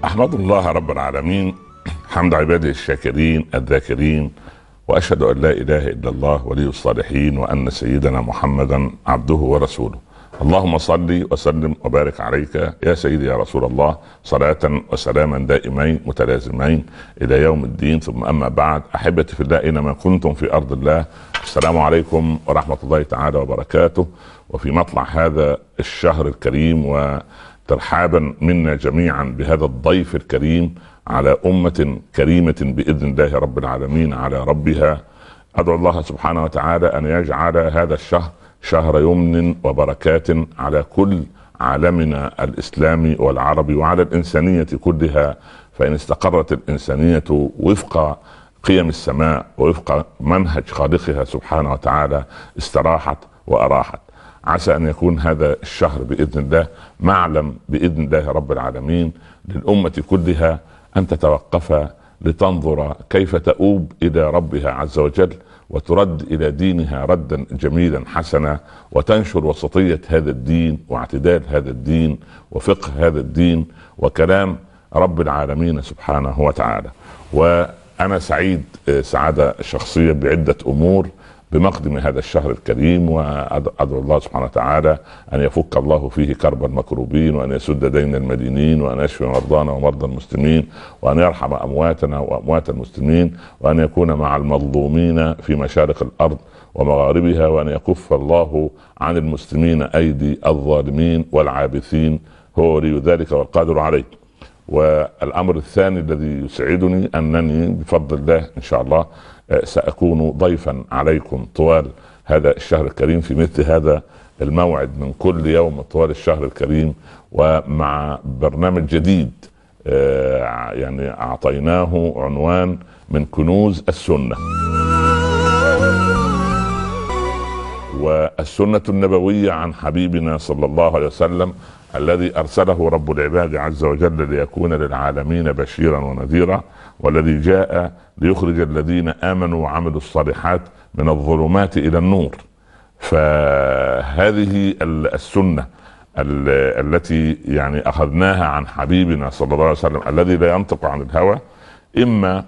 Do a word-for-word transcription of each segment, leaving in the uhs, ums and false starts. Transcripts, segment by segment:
أحمد الله رب العالمين حمد عباده الشاكرين الذاكرين، وأشهد أن لا إله إلا الله ولي الصالحين، وأن سيدنا محمدا عبده ورسوله. اللهم صل وسلم وبارك عليك يا سيدي يا رسول الله، صلاة وسلاما دائمين متلازمين إلى يوم الدين. ثم أما بعد، أحبتي في الله أينما كنتم في أرض الله، السلام عليكم ورحمة الله تعالى وبركاته. وفي مطلع هذا الشهر الكريم، وترحابا منا جميعا بهذا الضيف الكريم على أمة كريمة بإذن الله رب العالمين على ربها، أدعو الله سبحانه وتعالى أن يجعل هذا الشهر شهر يمن وبركات على كل عالمنا الإسلامي والعربي وعلى الإنسانية كلها. فإن استقرت الإنسانية وفق قيم السماء ووفق منهج خالقها سبحانه وتعالى استراحت وأراحت. عسى أن يكون هذا الشهر بإذن الله معلم بإذن الله رب العالمين للأمة كلها أن تتوقف لتنظر كيف تؤوب إلى ربها عز وجل، وترد إلى دينها ردا جميلا حسنا، وتنشر وسطية هذا الدين واعتدال هذا الدين وفقه هذا الدين وكلام رب العالمين سبحانه وتعالى. وأنا سعيد سعادة شخصية بعدة أمور بمقدم هذا الشهر الكريم، وأدعو الله سبحانه وتعالى أن يفك الله فيه كرب المكروبين، وأن يسد دين المدينين، وأن يشفي مرضانا ومرضى المسلمين، وأن يرحم أمواتنا وأموات المسلمين، وأن يكون مع المظلومين في مشارق الأرض ومغاربها، وأن يكف الله عن المسلمين أيدي الظالمين والعابثين، هو ولي ذلك والقادر عليه. والأمر الثاني الذي يسعدني أنني بفضل الله إن شاء الله سأكون ضيفا عليكم طوال هذا الشهر الكريم في مثل هذا الموعد من كل يوم طوال الشهر الكريم، ومع برنامج جديد يعني أعطيناه عنوان من كنوز السنة. والسنة النبوية عن حبيبنا صلى الله عليه وسلم الذي أرسله رب العباد عز وجل ليكون للعالمين بشيرا ونذيرا، والذي جاء ليخرج الذين آمنوا وعملوا الصالحات من الظلمات إلى النور. فهذه السنة التي يعني أخذناها عن حبيبنا صلى الله عليه وسلم الذي لا ينطق عن الهوى، إما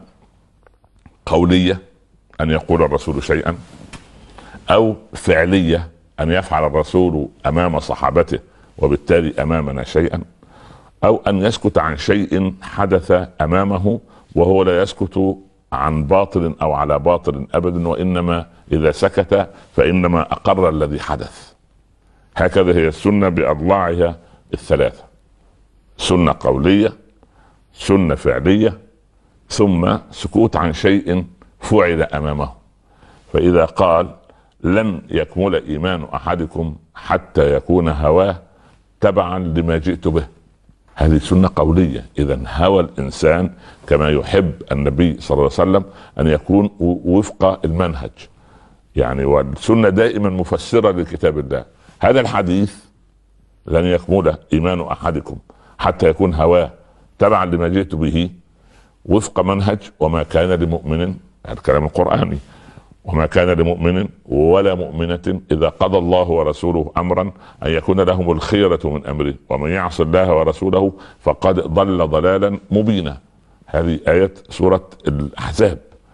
قولية أن يقول الرسول شيئا، أو فعلية أن يفعل الرسول أمام صحابته وبالتالي أمامنا شيئا، أو أن يسكت عن شيء حدث أمامه وهو لا يسكت عن باطل أو على باطل أبدا، وإنما إذا سكت فإنما أقر الذي حدث. هكذا هي السنة بأضلاعها الثلاثة: سنة قولية، سنة فعلية، ثم سكوت عن شيء فعل أمامه. فإذا قال لن يكمل إيمان أحدكم حتى يكون هواه تبعا لما جئت به، هذه سنة قولية. إذن هوى الإنسان كما يحب النبي صلى الله عليه وسلم أن يكون وفق المنهج يعني، والسنة دائما مفسرة لكتاب الله. هذا الحديث لن يكمل إيمان أحدكم حتى يكون هواه تبعا لما جئت به وفق منهج، وما كان لمؤمن، الكلام القرآني، وما كان لمؤمن ولا مؤمنة إذا قضى الله ورسوله أمرا أن يكون لهم الخيرة من أمره، ومن يعص الله ورسوله فقد ضل ضلالا مبينا. هذه آية سورة الأحزاب.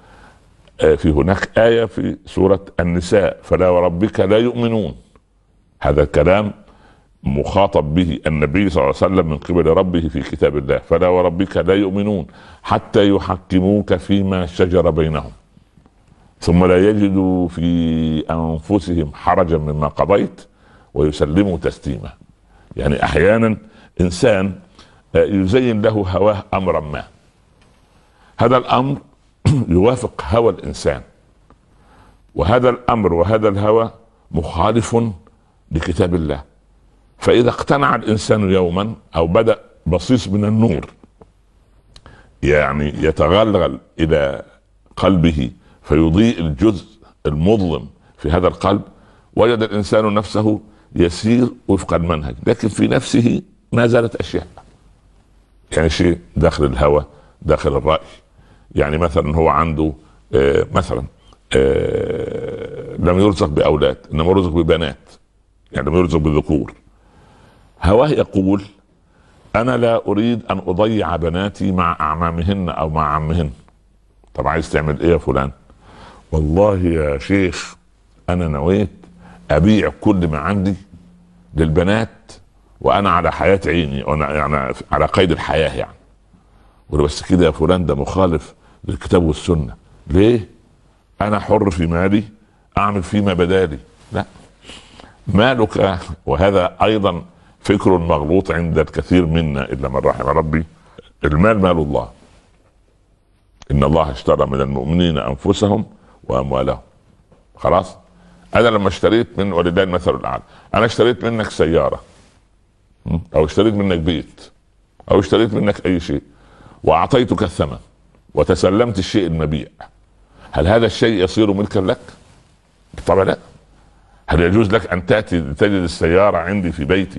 في هناك آية في سورة النساء: فلا وربك لا يؤمنون. هذا الكلام مخاطب به النبي صلى الله عليه وسلم من قبل ربه في كتاب الله: فلا وربك لا يؤمنون حتى يحكموك فيما شجر بينهم ثم لا يجدوا في أنفسهم حرجا مما قضيت ويسلموا تسليما. يعني أحيانا إنسان يزين له هواه أمرا ما، هذا الأمر يوافق هوى الإنسان، وهذا الأمر وهذا الهوى مخالف لكتاب الله. فإذا اقتنع الإنسان يوما أو بدأ بصيص من النور يعني يتغلغل إلى قلبه فيضيء الجزء المظلم في هذا القلب، وجد الإنسان نفسه يسير وفق المنهج، لكن في نفسه ما زالت أشياء، يعني شيء داخل الهوى داخل الرأي. يعني مثلا هو عنده آه مثلا آه لم يرزق بأولاد، إنما رزق ببنات، يعني لم يرزق بذكور. هواه يقول انا لا اريد ان اضيع بناتي مع اعمامهن او مع عمهن. طب عايز تعمل ايه يا فلان؟ والله يا شيخ انا نويت ابيع كل ما عندي للبنات وانا على حياة عيني، وانا يعني على قيد الحياة يعني. بس كده يا فلان ده مخالف للكتاب والسنة. ليه؟ انا حر في مالي اعمل فيما بدالي. لا، مالك، وهذا ايضا فكر مغلوط عند الكثير منا الا من رحم ربي. المال مال الله، ان الله اشترى من المؤمنين انفسهم واموالهم. خلاص، انا لما اشتريت من، ولله المثل الاعلى، انا اشتريت منك سيارة او اشتريت منك بيت او اشتريت منك اي شيء واعطيتك الثمن وتسلمت الشيء المبيع، هل هذا الشيء يصير ملكا لك؟ طبعا لا. هل يجوز لك ان تاتي تجد السياره عندي في بيتي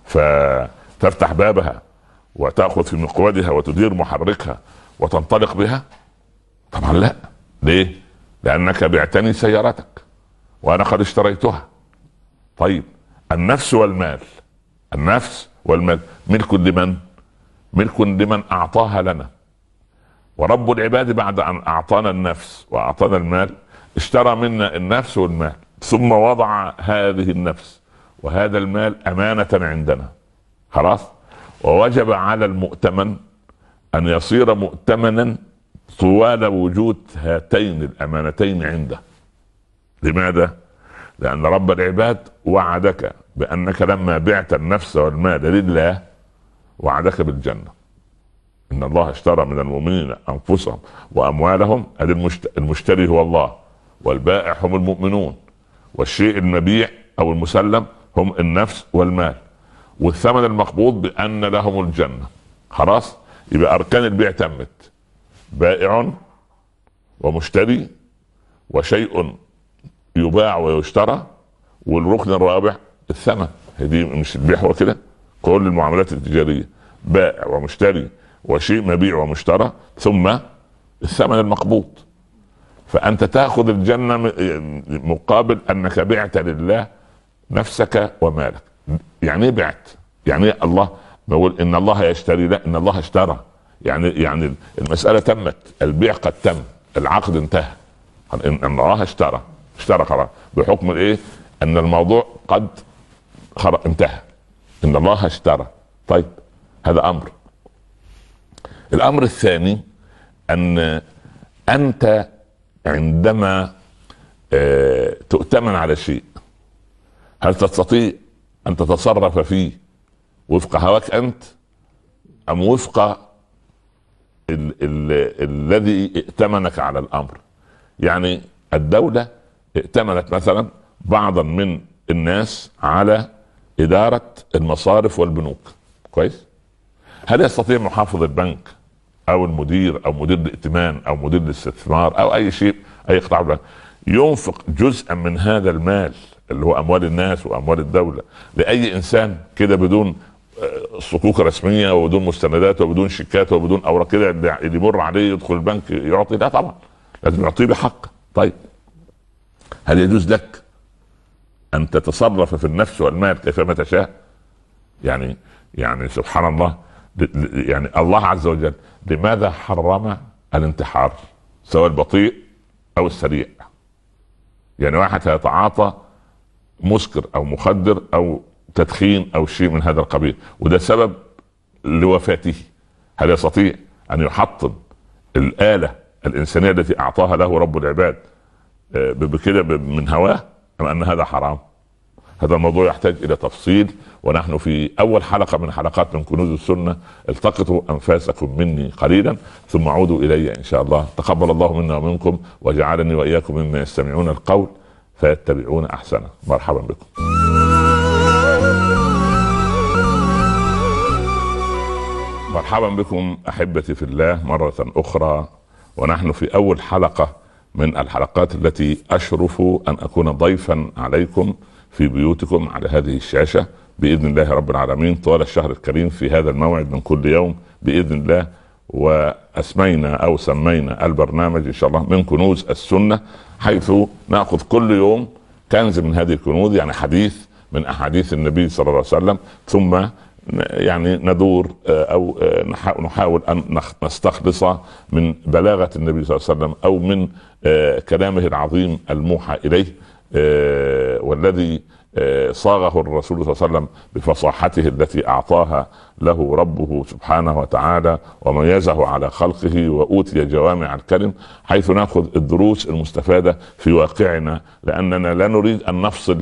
فتفتح بابها وتاخذ في مقودها وتدير محركها وتنطلق بها؟ طبعا لا. ليه؟ لانك بعتني سيارتك وانا قد اشتريتها. طيب النفس والمال، النفس والمال ملك لمن؟ ملك لمن اعطاها لنا. ورب العباد بعد ان اعطانا النفس واعطانا المال اشترى منا النفس والمال، ثم وضع هذه النفس وهذا المال امانة عندنا. خلاص، ووجب على المؤتمن ان يصير مؤتمنا طوال وجود هاتين الامانتين عنده. لماذا؟ لان رب العباد وعدك بانك لما بعت النفس والمال لله وعدك بالجنة. ان الله اشترى من المؤمنين انفسهم واموالهم. المشتري هو الله، والبائع هم المؤمنون، والشيء المبيع او المسلم هم النفس والمال، والثمن المقبوض بان لهم الجنة. خلاص، يبقى اركان البيع تمت: بائع ومشتري وشيء يباع ويشترى، والركن الرابع الثمن. هذه مش البيع هو كده؟ كل المعاملات التجارية بائع ومشتري وشيء مبيع ومشترى ثم الثمن المقبوض. فأنت تأخذ الجنة مقابل أنك بعت لله نفسك ومالك. يعني ايه بعت؟ يعني إيه الله بقول إن الله يشتري؟ لا، إن الله اشترى. يعني يعني المسألة تمت، البيع قد تم، العقد انتهى. إن الله اشترى اشترى خلاص، بحكم الايه؟ ان الموضوع قد انتهى. ان الله اشترى. طيب هذا امر. الامر الثاني ان انت عندما اه تؤتمن على شيء، هل تستطيع ان تتصرف فيه وفق هواك انت ام وفق ال ال الذي ائتمنك على الامر؟ يعني الدولة ائتمنت مثلا بعضا من الناس على إدارة المصارف والبنوك، كويس؟ هل يستطيع محافظ البنك أو المدير أو مدير الائتمان أو مدير الاستثمار أو أي شيء، أي قطاع بنك، ينفق جزءا من هذا المال اللي هو أموال الناس وأموال الدولة لأي إنسان كده بدون صكوك رسمية وبدون مستندات وبدون شيكات وبدون أوراق كده اللي يمر عليه يدخل البنك يعطي؟ لا طبعا، لازم يعطيه بحق. طيب هل يجوز لك ان تتصرف في النفس والمال كيفما تشاء؟ يعني يعني سبحان الله، يعني الله عز وجل لماذا حرم الانتحار سواء البطيء او السريع؟ يعني واحد هيتعاطى مسكر او مخدر او تدخين او شيء من هذا القبيل وده سبب لوفاته، هل يستطيع ان يحطم الآلة الإنسانية التي أعطاها له رب العباد بكده من هواه، أم أن هذا حرام؟ هذا الموضوع يحتاج إلى تفصيل، ونحن في أول حلقة من حلقات من كنوز السنة. التقطوا أنفاسكم مني قليلا ثم عودوا إلي إن شاء الله. تقبل الله منا ومنكم وجعلني وإياكم مما يستمعون القول فيتبعون أحسنه. مرحبا بكم. مرحبا بكم أحبتي في الله مرة أخرى، ونحن في أول حلقة من الحلقات التي أشرف أن أكون ضيفا عليكم في بيوتكم على هذه الشاشة بإذن الله رب العالمين طوال الشهر الكريم في هذا الموعد من كل يوم بإذن الله. وأسمينا أو سمينا البرنامج إن شاء الله من كنوز السنة، حيث نأخذ كل يوم كنز من هذه الكنوز، يعني حديث من أحاديث النبي صلى الله عليه وسلم، ثم يعني ندور او نحاول ان نستخلص من بلاغة النبي صلى الله عليه وسلم او من كلامه العظيم الموحى اليه، والذي صاغه الرسول صلى الله عليه وسلم بفصاحته التي اعطاها له ربه سبحانه وتعالى وميزه على خلقه واوتي جوامع الكلم، حيث ناخذ الدروس المستفادة في واقعنا، لاننا لا نريد ان نفصل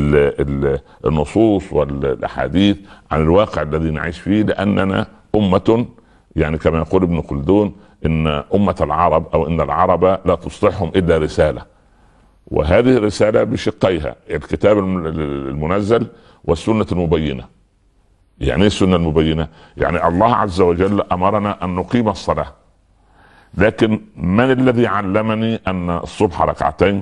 النصوص والاحاديث عن الواقع الذي نعيش فيه، لاننا امة يعني كما يقول ابن خلدون ان امة العرب او ان العرب لا تصلحهم الا رسالة، وهذه الرسالة بشقيها الكتاب المنزل والسنة المبينة. يعني ايه السنة المبينة؟ يعني الله عز وجل امرنا ان نقيم الصلاة، لكن من الذي علمني ان الصبح ركعتين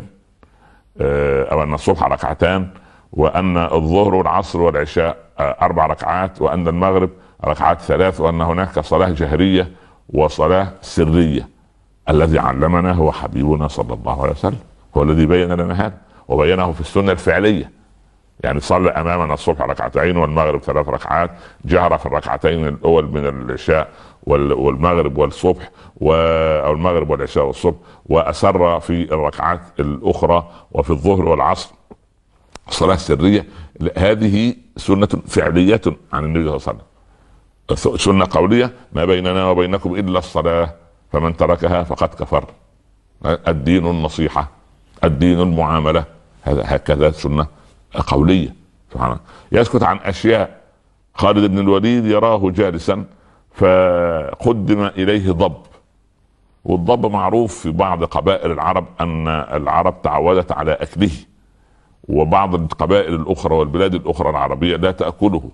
او ان الصبح ركعتان، وان الظهر والعصر والعشاء اربع ركعات، وان المغرب ركعات ثلاث، وان هناك صلاة جهرية وصلاة سرية؟ الذي علمنا هو حبيبنا صلى الله عليه وسلم، هو الذي بين لنا هذا وبينه في السنة الفعلية. يعني صلى امامنا الصبح ركعتين والمغرب ثلاث ركعات، جهر في الركعتين الاول من العشاء والمغرب والصبح او المغرب والعشاء والصبح، واسر في الركعات الاخرى وفي الظهر والعصر صلاة سرية. هذه سنة فعلية عن النبي صلى الله عليه وسلم. سنة قولية: ما بيننا وبينكم الا الصلاة فمن تركها فقد كفر. الدين النصيحة، الدين المعاملة، هذا هكذا سنة قولية. سبحان. يسكت عن اشياء. خالد بن الوليد يراه جالسا فقدم اليه ضب، والضب معروف في بعض قبائل العرب ان العرب تعودت على اكله، وبعض القبائل الاخرى والبلاد الاخرى العربية لا تأكله،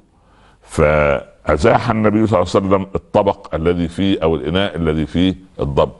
فازاح النبي صلى الله عليه وسلم الطبق الذي فيه او الاناء الذي فيه الضب.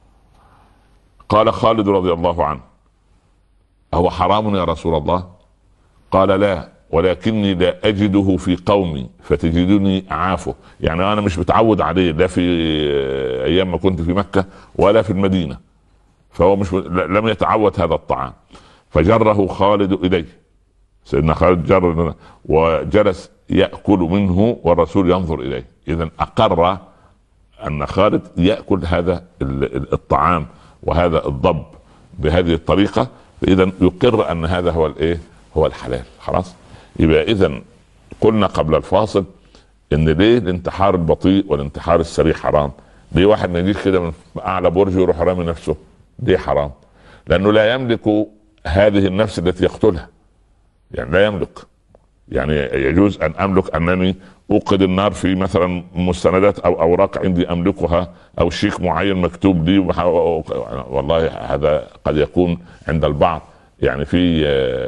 قال خالد رضي الله عنه: أهو حرام يا رسول الله؟ قال: لا، ولكني لا أجده في قومي فتجدني أعافه. يعني أنا مش متعود عليه، لا في أيام ما كنت في مكة ولا في المدينة، فهو مش لم يتعود هذا الطعام. فجره خالد إليه، سيدنا خالد جر وجلس يأكل منه والرسول ينظر إليه. إذن أقر أن خالد يأكل هذا الطعام وهذا الضب بهذه الطريقة، إذن يقر أن هذا هو الإيه؟ هو الحلال. خلاص. يبقى إذن قلنا قبل الفاصل إن ليه الانتحار البطيء والانتحار السريع حرام؟ ليه واحد ما يجيش كده من أعلى برج يروح رامي نفسه؟ ليه حرام؟ لأنه لا يملك هذه النفس التي يقتلها، يعني لا يملك. يعني يجوز أن أملك أنني أوقد النار في مثلا مستندات أو أوراق عندي أملكها، أو شيك معين مكتوب لي، والله هذا قد يكون عند البعض يعني في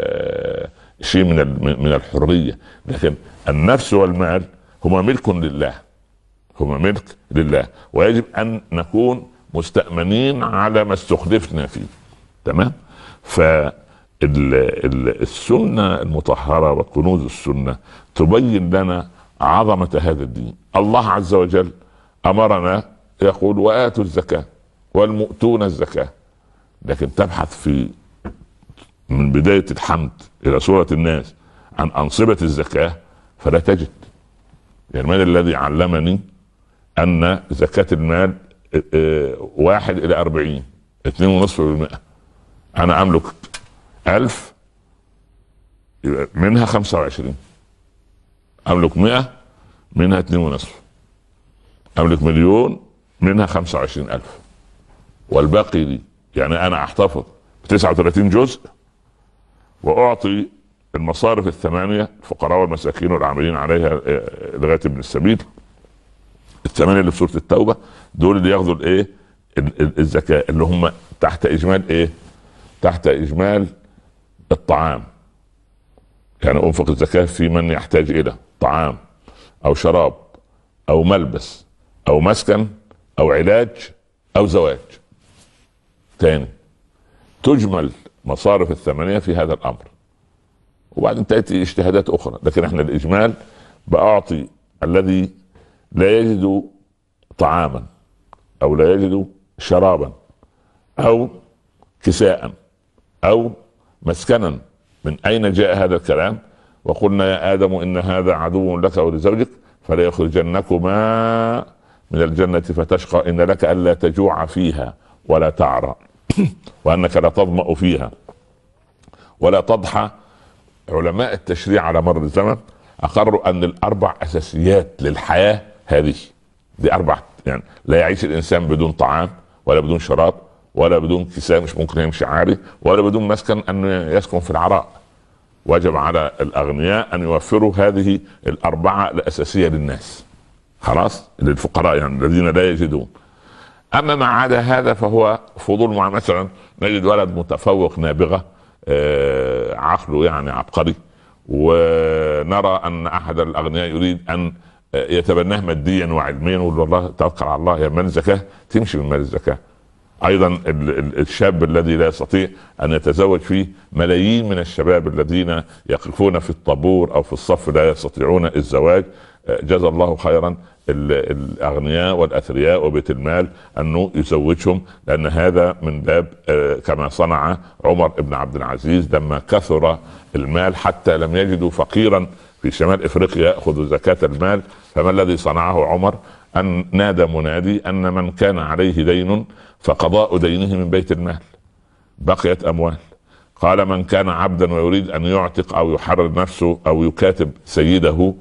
شيء من من الحرية، لكن النفس والمال هما ملك لله، هما ملك لله، ويجب أن نكون مستأمنين على ما استخلفنا فيه. تمام. فالسنة المطهرة وكنوز السنة تبين لنا عظمة هذا الدين. الله عز وجل أمرنا يقول: وآتوا الزكاة والمؤتون الزكاة. لكن تبحث في من بداية الحمد إلى سورة الناس عن أنصبة الزكاة فلا تجد. يعني من الذي علمني أن زكاة المال واحد إلى أربعين، اثنين ونصف بالمئة؟ أنا أملك ألف منها خمسة وعشرين، أملك مئة منها اثنين ونصف، أملك مليون منها خمسة وعشرين ألف، والباقي لي. يعني أنا أحتفظ بتسعة وثلاثين جزء وأعطي المصارف الثمانية، الفقراء والمساكين والعاملين عليها لغاية ابن السبيل، الثمانية اللي في سورة التوبة، دول اللي ياخذوا الايه؟ الزكاة، اللي هم تحت إجمال ايه؟ تحت إجمال الطعام. يعني أنفق الزكاة في من يحتاج إلى طعام أو شراب أو ملبس أو مسكن أو علاج أو زواج. تاني، تجمل مصارف الثمانية في هذا الأمر، وبعدين تأتي اجتهادات أخرى، لكن احنا الإجمال بأعطي الذي لا يجد طعاما أو لا يجد شرابا أو كساء أو مسكنا. من أين جاء هذا الكلام؟ وقلنا: يا آدم إن هذا عدو لك ولزوجك فلا يخرجنكما من الجنة فتشقى إن لك ألا تجوع فيها ولا تعرى وأنك لا تظمأ فيها ولا تضحى. علماء التشريع على مر الزمن أقروا أن الأربع أساسيات للحياة هذه، دي أربع، يعني لا يعيش الإنسان بدون طعام ولا بدون شراب ولا بدون كساء، مش ممكن يمشي عاري، ولا بدون مسكن أن يسكن في العراء. وجب على الأغنياء أن يوفروا هذه الأربعة الأساسية للناس، خلاص، للفقراء يعني الذين لا يجدون. أما ما عدا هذا فهو فضول. مع مثلا نجد ولد متفوق نابغة، آه عقله يعني عبقري، ونرى أن أحد الأغنياء يريد أن يتبناه ماديا وعلميا، ويقول والله توكل على الله، يا مال الزكاة تمشي من مال الزكاة. ايضا الشاب الذي لا يستطيع ان يتزوج، فيه ملايين من الشباب الذين يقفون في الطابور او في الصف لا يستطيعون الزواج. جزا الله خيرا الاغنياء والاثرياء وبيت المال انه يزوجهم، لان هذا من باب كما صنع عمر بن عبد العزيز لما كثر المال حتى لم يجدوا فقيرا في شمال افريقيا ياخذ زكاة المال. فما الذي صنعه عمر؟ ان نادى منادي ان من كان عليه دين فقضاء دينه من بيت المال، بقيت اموال. قال من كان عبدا ويريد ان يعتق او يحرر نفسه او يكاتب سيده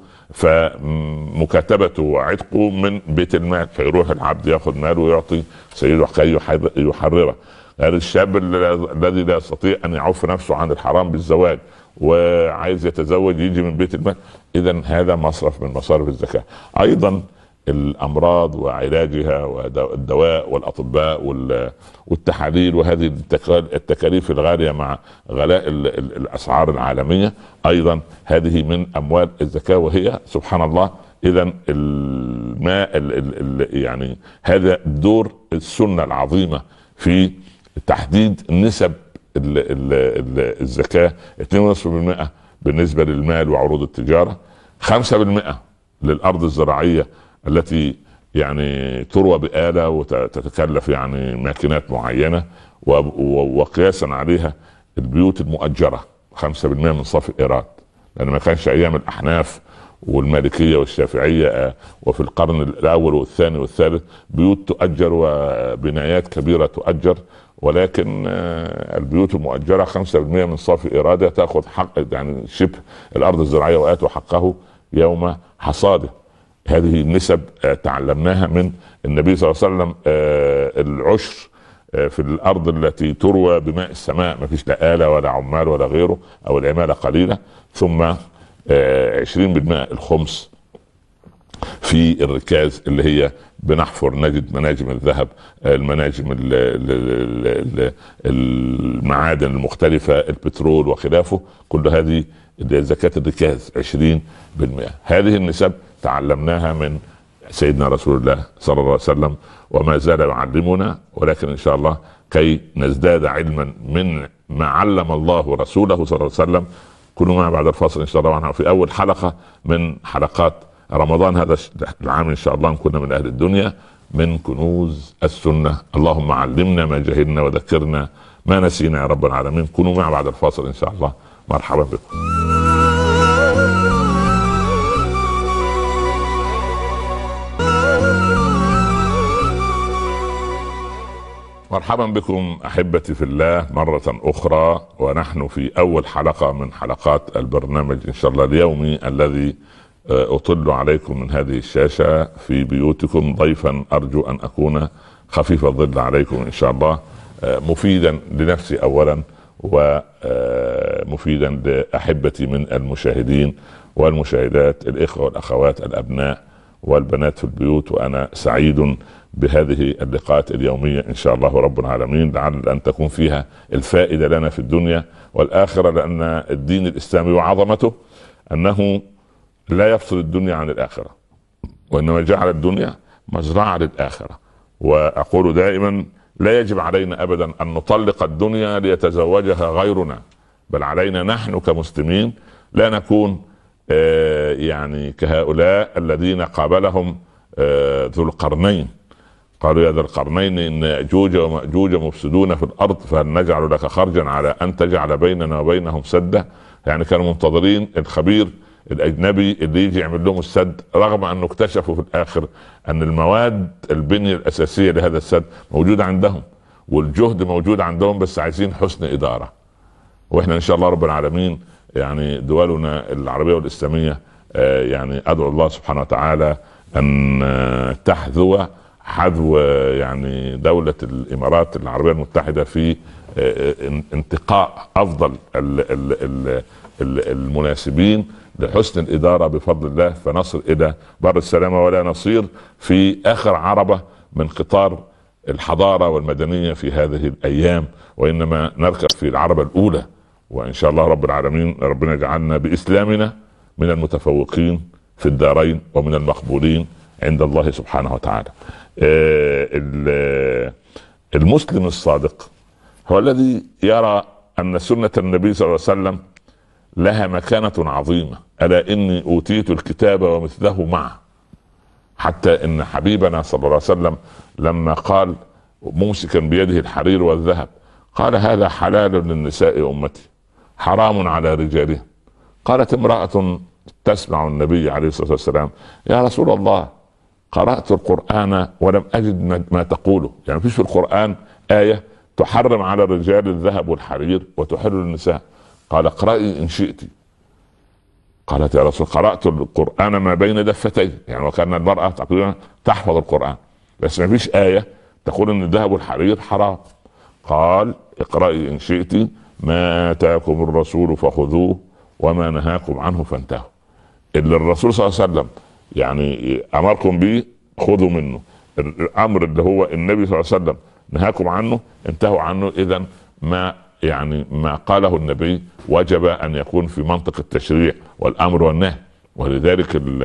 فمكاتبته وعتقه من بيت المال، فيروح العبد ياخذ ماله ويعطي سيده كي يحرره. هذا الشاب الذي لا يستطيع ان يعف نفسه عن الحرام بالزواج وعايز يتزوج يجي من بيت المال. اذا هذا مصرف من مصارف الزكاة. ايضا الامراض وعلاجها والدواء والاطباء والتحاليل وهذه التكاليف الغاليه مع غلاء الاسعار العالميه، ايضا هذه من اموال الزكاه، وهي سبحان الله. اذا الماء يعني هذا دور السنه العظيمه في تحديد نسب الزكاه. اثنين ونصف بالمئة بالنسبه للمال وعروض التجاره، خمسة بالمئة للارض الزراعيه التي يعني تروى بآلة وتتكلف يعني ماكينات معينة، وقياسا عليها البيوت المؤجرة خمسة بالمئة من صافي الإيراد، لأن ما كانش أيام الأحناف والمالكية والشافعية وفي القرن الأول والثاني والثالث بيوت تؤجر وبنايات كبيرة تؤجر، ولكن البيوت المؤجرة خمسة بالمئة من صافي إيرادها تأخذ حق يعني شبه الأرض الزراعية وآتوا حقه يوم حصاده. هذه النسب تعلمناها من النبي صلى الله عليه وسلم. العشر في الأرض التي تروى بماء السماء، ما فيش لا آلة ولا عمال ولا غيره، أو العمالة قليلة. ثم عشرين بالمئة الخمس في الركاز اللي هي بنحفر نجد مناجم الذهب، المناجم المعادن المختلفة، البترول وخلافه، كل هذه زكاة الركاز عشرين بالمئة. هذه النسب تعلمناها من سيدنا رسول الله صلى الله عليه وسلم، وما زال يعلمنا، ولكن إن شاء الله كي نزداد علما من ما علم الله رسوله صلى الله عليه وسلم. كونوا معنا بعد الفاصل إن شاء الله عنها في أول حلقة من حلقات رمضان هذا العام إن شاء الله نكون من أهل الدنيا من كنوز السنة. اللهم علمنا ما جهلنا وذكرنا ما نسينا يا رب العالمين. كونوا معنا بعد الفاصل إن شاء الله. مرحبا بكم. مرحبا بكم احبتي في الله مرة اخرى، ونحن في اول حلقة من حلقات البرنامج ان شاء الله اليومي الذي اطل عليكم من هذه الشاشة في بيوتكم ضيفا ارجو ان اكون خفيف الظل عليكم ان شاء الله، مفيدا لنفسي اولا ومفيدا لاحبتي من المشاهدين والمشاهدات، الاخوة والاخوات، الابناء والبنات في البيوت. وانا سعيد بهذه اللقاءات اليومية إن شاء الله رب العالمين، لعل أن تكون فيها الفائدة لنا في الدنيا والآخرة، لأن الدين الإسلامي وعظمته أنه لا يفصل الدنيا عن الآخرة، وإنما جعل الدنيا مزرعة للآخرة. وأقول دائما لا يجب علينا أبدا أن نطلق الدنيا ليتزوجها غيرنا، بل علينا نحن كمسلمين لا نكون آه يعني كهؤلاء الذين قابلهم آه ذو القرنين، قالوا يا ذا القرنين إن يأجوج ومأجوج مفسدون في الأرض فهل نجعل لك خرجا على أن تجعل بيننا وبينهم سدا. يعني كانوا منتظرين الخبير الاجنبي اللي يجي يعمل لهم السد، رغم انه اكتشفوا في الاخر ان المواد البنيه الاساسيه لهذا السد موجوده عندهم والجهد موجود عندهم، بس عايزين حسن اداره. واحنا ان شاء الله رب العالمين يعني دولنا العربيه والاسلاميه يعني ادعو الله سبحانه وتعالى ان تحذو حذو يعني دوله الامارات العربيه المتحده في انتقاء افضل المناسبين لحسن الاداره بفضل الله، فنصل الى بر السلامه ولا نصير في اخر عربه من قطار الحضاره والمدنيه في هذه الايام، وانما نركب في العربه الاولى. وان شاء الله رب العالمين ربنا يجعلنا باسلامنا من المتفوقين في الدارين ومن المقبولين عند الله سبحانه وتعالى. المسلم الصادق هو الذي يرى ان سنه النبي صلى الله عليه وسلم لها مكانه عظيمه، الا اني اوتيت الكتاب ومثله معه. حتى ان حبيبنا صلى الله عليه وسلم لما قال ممسكا بيده الحرير والذهب قال هذا حلال للنساء امتي حرام على رجالهم. قالت امرأة تسمع النبي عليه الصلاة والسلام يا رسول الله قرأت القرآن ولم أجد ما تقوله، يعني فيش في القرآن آية تحرم على الرجال الذهب والحرير وتحل للنساء. قال اقرأي إن شئت. قالت يا رسول قرأت القرآن ما بين دفتي، يعني وكان المرأة تقريبا تحفظ القرآن بس ما فيش آية تقول ان الذهب والحرير حرام. قال اقرأي إن شئت ما آتاكم الرسول فخذوه وما نهاكم عنه فانتهوا. اللي الرسول صلى الله عليه وسلم يعني امركم به خذوا منه، الامر اللي هو النبي صلى الله عليه وسلم نهاكم عنه انتهوا عنه. اذا ما يعني ما قاله النبي وجب ان يكون في منطق التشريع والامر والنهي. ولذلك ال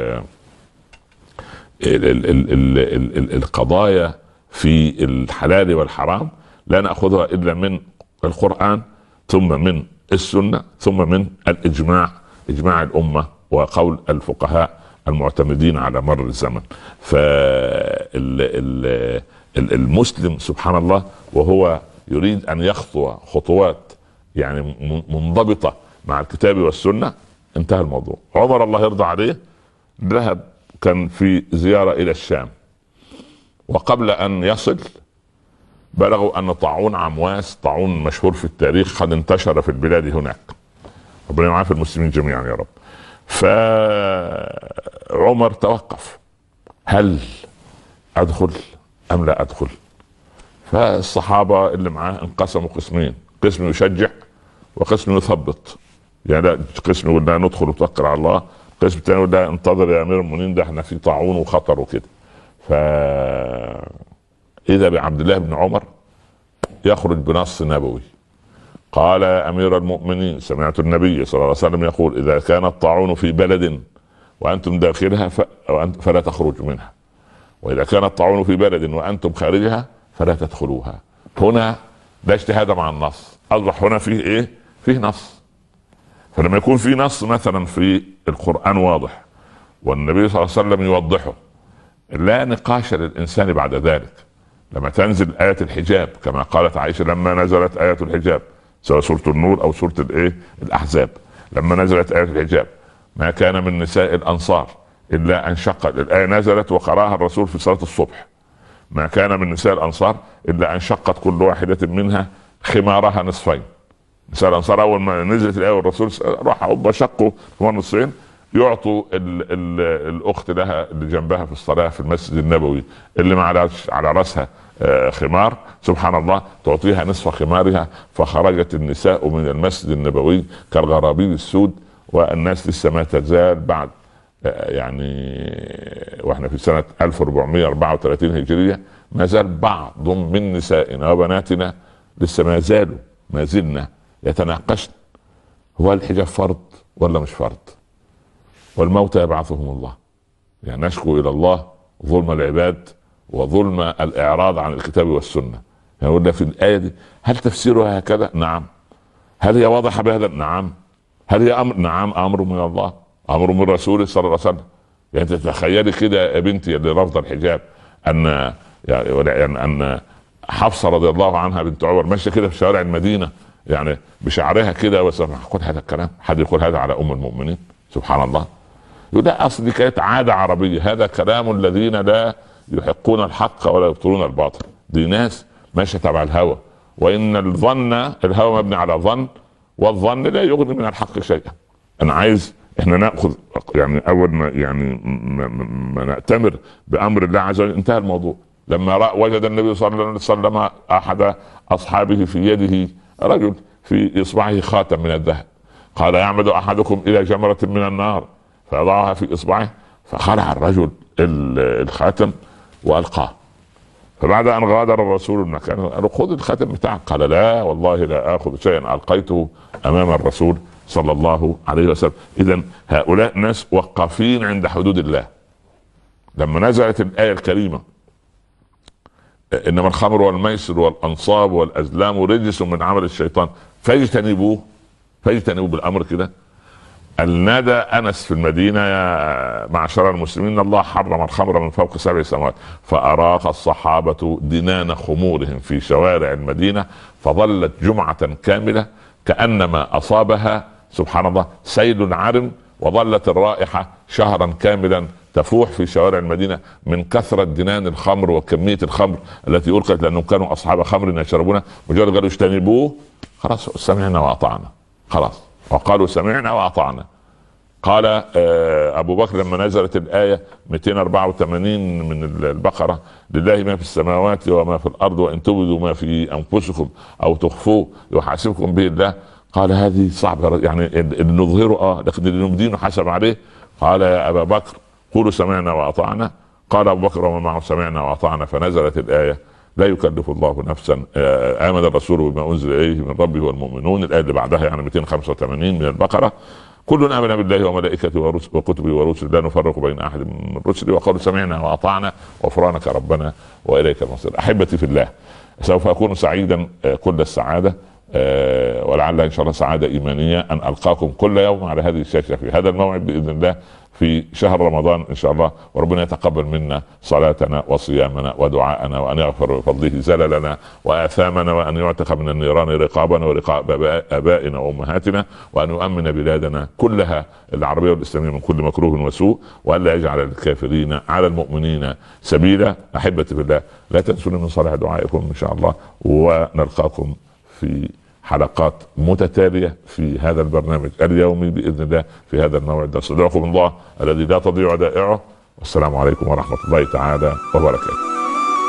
ال ال ال ال ال القضايا في الحلال والحرام لا ناخذها الا من القرآن ثم من السنة ثم من الإجماع، إجماع الأمة وقول الفقهاء المعتمدين على مر الزمن. فالمسلم سبحان الله وهو يريد أن يخطو خطوات يعني منضبطة مع الكتاب والسنة انتهى الموضوع. عمر الله يرضى عليه ذهب كان في زيارة إلى الشام، وقبل أن يصل بلغوا أن طاعون عمواس، طاعون مشهور في التاريخ، قد انتشر في البلاد هناك. ربنا يعافي المسلمين جميعا يا رب. فعمر توقف، هل أدخل أم لا أدخل؟ فالصحابة اللي معاه انقسموا قسمين، قسم يشجع وقسم يثبط، يعني لا قسم يقول لا ندخل وتوكل على الله، قسم تاني يقول لا انتظر يا أمير المؤمنين ده احنا في طاعون وخطر وكده. ف إذا بعبد الله بن عمر يخرج بنص نبوي قال يا أمير المؤمنين سمعت النبي صلى الله عليه وسلم يقول إذا كان الطاعون في بلد وأنتم داخلها فلا تخرجوا منها، وإذا كان الطاعون في بلد وأنتم خارجها فلا تدخلوها. هنا لا اجتهاد مع النص، أصبح هنا فيه إيه؟ فيه نص. فلما يكون في نص مثلا في القرآن واضح والنبي صلى الله عليه وسلم يوضحه لا نقاش للإنسان بعد ذلك. لما تنزل آية الحجاب كما قالت عائشة لما نزلت آية الحجاب سواء سورة النور أو سورة الإيه الأحزاب، لما نزلت آية الحجاب ما كان من نساء الأنصار إلا أن شق، الآية نزلت وقرأها الرسول في صلاة الصبح، ما كان من نساء الأنصار إلا أن شقت كل واحدة منها خمارها نصفين. نساء الأنصار أول ما نزلت الآية والرسول راحوا بشقوا خمار نصفين يعطوا ال ال الأخت لها اللي جنبها في الصلاة في المسجد النبوي اللي ما على رأسها خمار سبحان الله تعطيها نصف خمارها. فخرجت النساء من المسجد النبوي كالغرابيب السود، والناس لسه ما تزال بعد يعني واحنا في سنة ألف وأربعمائة وأربعة وثلاثين هجرية ما زال بعض من نسائنا وبناتنا لسه ما زالوا ما زلنا يتناقشن هو الحجاب فرض ولا مش فرض، والموتى يبعثهم الله. يعني نشكو إلى الله ظلم العباد وظلم الإعراض عن الكتاب والسنة. يعني قلنا في الآية دي هل تفسيرها هكذا؟ نعم. هل هي واضحة بهذا؟ نعم. هل هي أمر؟ نعم أمر من الله، أمر من رسوله صلى الله عليه وسلم. يعني تتخيلي كده يا بنتي اللي رافضة الحجاب أن يعني أن حفصة رضي الله عنها بنت عمر ماشية كده في شوارع المدينة يعني بشعرها كده، بس يقول هذا الكلام؟ حد يقول هذا على أم المؤمنين سبحان الله. يقول لا اصل دي كانت عاده عربيه. هذا كلام الذين لا يحقون الحق ولا يبطلون الباطل. دي ناس ماشيه تبع الهوى، وان الظن الهوى مبني على ظن، والظن لا يغني من الحق شيئا. انا عايز احنا ناخذ يعني اول ما يعني ما, ما نأتمر بامر الله عز وجل انتهى الموضوع. لما رأى وجد النبي صلى الله عليه وسلم احد اصحابه في يده رجل في اصبعه خاتم من الذهب، قال يعمد احدكم الى جمرة من النار فيضعها في اصبعه، فخلع الرجل الخاتم والقاه. فبعد ان غادر الرسول المكان قالوا خذ الخاتم بتاعك، قال لا والله لا اخذ شيئا القيته امام الرسول صلى الله عليه وسلم. اذا هؤلاء ناس وقافين عند حدود الله. لما نزلت الايه الكريمه انما الخمر والميسر والانصاب والازلام رجس من عمل الشيطان فاجتنبوه، فاجتنبوه بالامر كده. النادى انس في المدينه يا معشر المسلمين الله حرم الخمر من فوق سبع سماوات، فاراق الصحابه دنان خمورهم في شوارع المدينه، فظلت جمعه كامله كانما اصابها سبحان الله سيل عرم، وظلت الرائحه شهرا كاملا تفوح في شوارع المدينه من كثره دنان الخمر وكميه الخمر التي القت، لانهم كانوا اصحاب خمر يشربونها. مجرد قالوا اجتنبوه خلاص سمعنا واطعنا، خلاص وقالوا سمعنا واطعنا. قال ابو بكر لما نزلت الايه مئتين وأربعة وثمانين من البقره لله ما في السماوات وما في الارض وان تبدوا ما في انفسكم او تخفوه يحاسبكم به الله، قال هذه صعبه يعني نظهره اه لكن اللي نبدينه حسب عليه. قال يا ابا بكر قولوا سمعنا واطعنا. قال ابو بكر وما معه سمعنا واطعنا، فنزلت الايه لا يكلف الله نفسا امن الرسول بما انزل اليه من ربه والمؤمنون. الايه اللي بعدها يعني مئتين وخمسة وثمانين من البقره كل امن بالله وملائكته وكتبه ورسله لا نفرق بين احد من رسله وقالوا سمعنا واطعنا غفرانك ربنا واليك المصير. احبتي في الله، سوف اكون سعيدا كل السعاده ولعل ان شاء الله سعاده ايمانيه ان القاكم كل يوم على هذه الشاشه في هذا الموعد باذن الله في شهر رمضان ان شاء الله، وربنا يتقبل منا صلاتنا وصيامنا ودعاءنا، وان يغفر بفضله زللنا واثامنا، وان يعتق من النيران رقابنا ورقاب ابائنا وامهاتنا، وان يؤمن بلادنا كلها العربيه والاسلاميه من كل مكروه وسوء، وان لا يجعل الكافرين على المؤمنين سبيلا. احبتي في الله لا تنسوني من صالح دعائكم ان شاء الله، ونلقاكم في حلقات متتالية في هذا البرنامج اليومي بإذن الله في هذا الموعد. نستودعكم الله الذي لا تضيع ودائعه، والسلام عليكم ورحمة الله تعالى وبركاته.